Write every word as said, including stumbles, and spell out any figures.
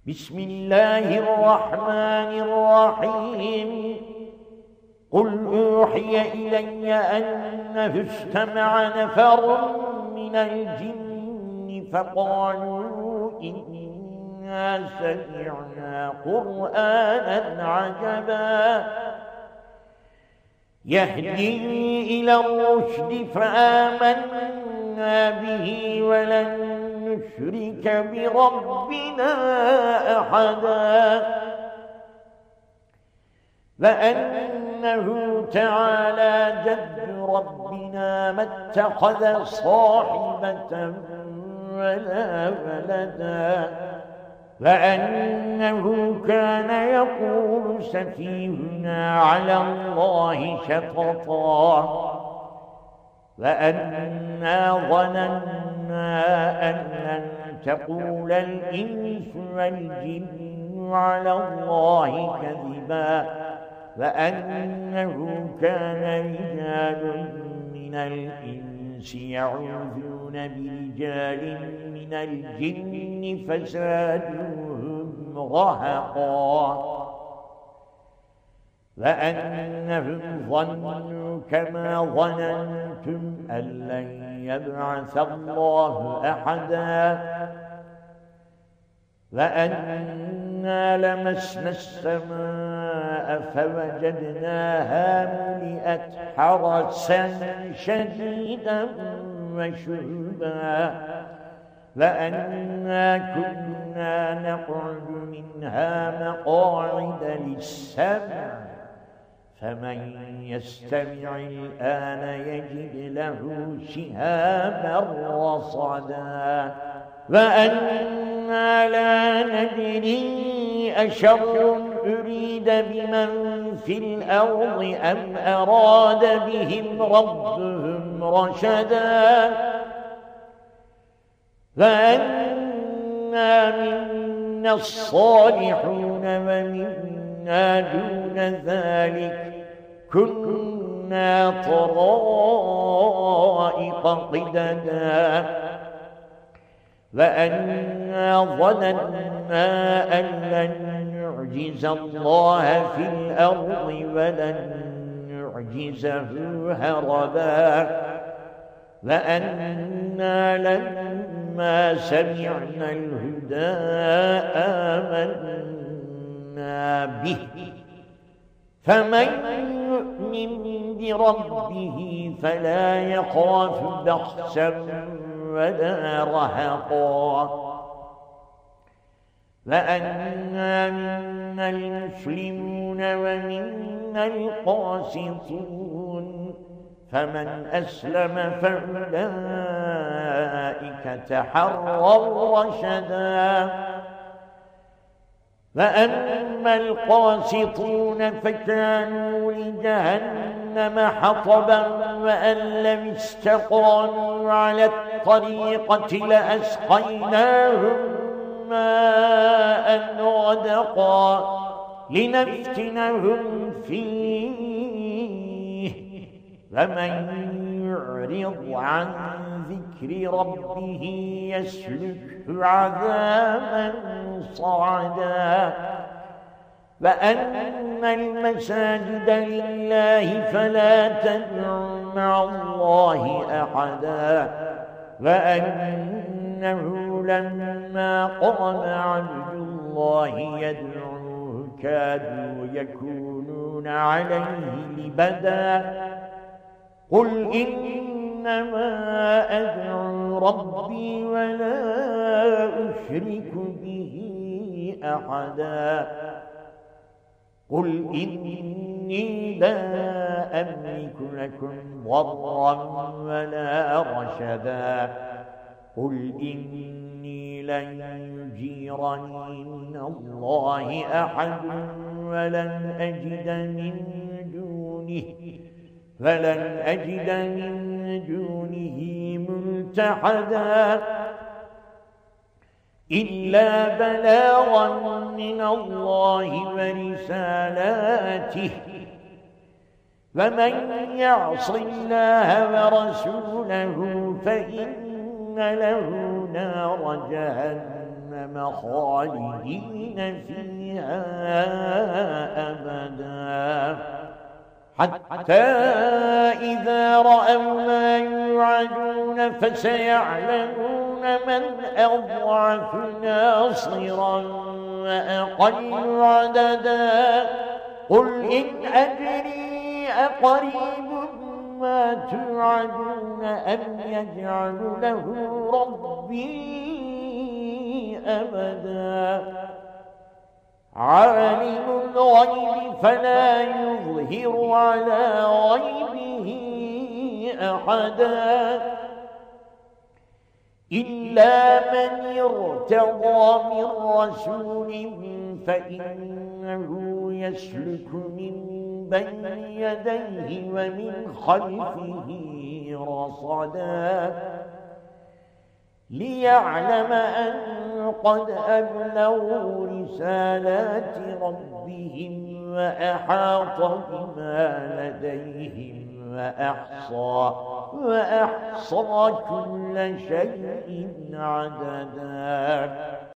بسم الله الرحمن الرحيم قل أوحي إلي أنه استمع نفر من الجن فقالوا إنا سمعنا قرآنا عجبا يهدي إلى الرشد فآمنا به ولن نشرك بربنا أحدا فأنه تعالى جد ربنا ما اتخذ صاحبة ولا ولدا فأنه كان يقول سفيهنا على الله شططا وأنا ظننا أن لن تقول الإنس والجن على الله كذبا وأنه كان رجال من الإنس يعوذون برجال من الجن فزادوهم رهقا وأنهم ظنوا كما ظننتم أن لن يبعث الله أحدا وأنا لمسنا السماء فوجدناها ملئت حرسا شديدا وشهبا وأنا كنا نقعد منها مقاعد للسمع فمن يستمع الآن يجد له شهابا رصدا وأنا لا ندري أشر أريد بمن في الأرض أم أراد بهم ربهم رشدا فأنا منا الصالحون ومنا دون ذلك كنا طرائق قددا وأنا ظننا أن لن نعجز الله في الأرض ولن نعجزه هربا وأنا لما سمعنا الهدى آمنا به فمن يؤمن بربه فلا يخاف بخسا ولا رهقا وأنا منا المسلمون ومنا القاسطون فمن أسلم فأولئك تحروا رشدا فأما القاسطون فكانوا لجهنم حطبا وأن لم استقاموا على الطريقة لأسقيناهم ماء غدقا لنفتنهم فيه فمن يعرض عن ذكر ربه يسلكه عذابا صعدا وأن المساجد لله فلا تدعوا مع الله أحدا وأنه لما قام عبد الله يدعوه كادوا يكونون عليه لبدا قل إنما أدعو ربي ولا أشرك به أحدا قل إني لا أملك لكم ضرا ولا رشدا قل إني لن يجيرني من الله أحد ولن أجد من دونه فلن أجد من دونه ملتحدا إلا بلاغا من الله ورسالاته فمن يعص الله ورسوله فإن له نار جهنم جهنم خالدين فيها أبدا حتى إذا رأوا ما يوعدون فسيعلمون من أضعف ناصرا وأقل عددا قل إن أدري أقريب ما توعدون أم يجعل له ربي أبدا عالم الغيب فلا يظهر على غيبه أحدا إلا من ارتضى من رسول فإنه يسلك من بين يديه ومن خلفه رصدا ليعلم أن قد أبلغوا رسالات ربهم وأحاط بما لديهم وأحصى وأحصى كل شيء عددا.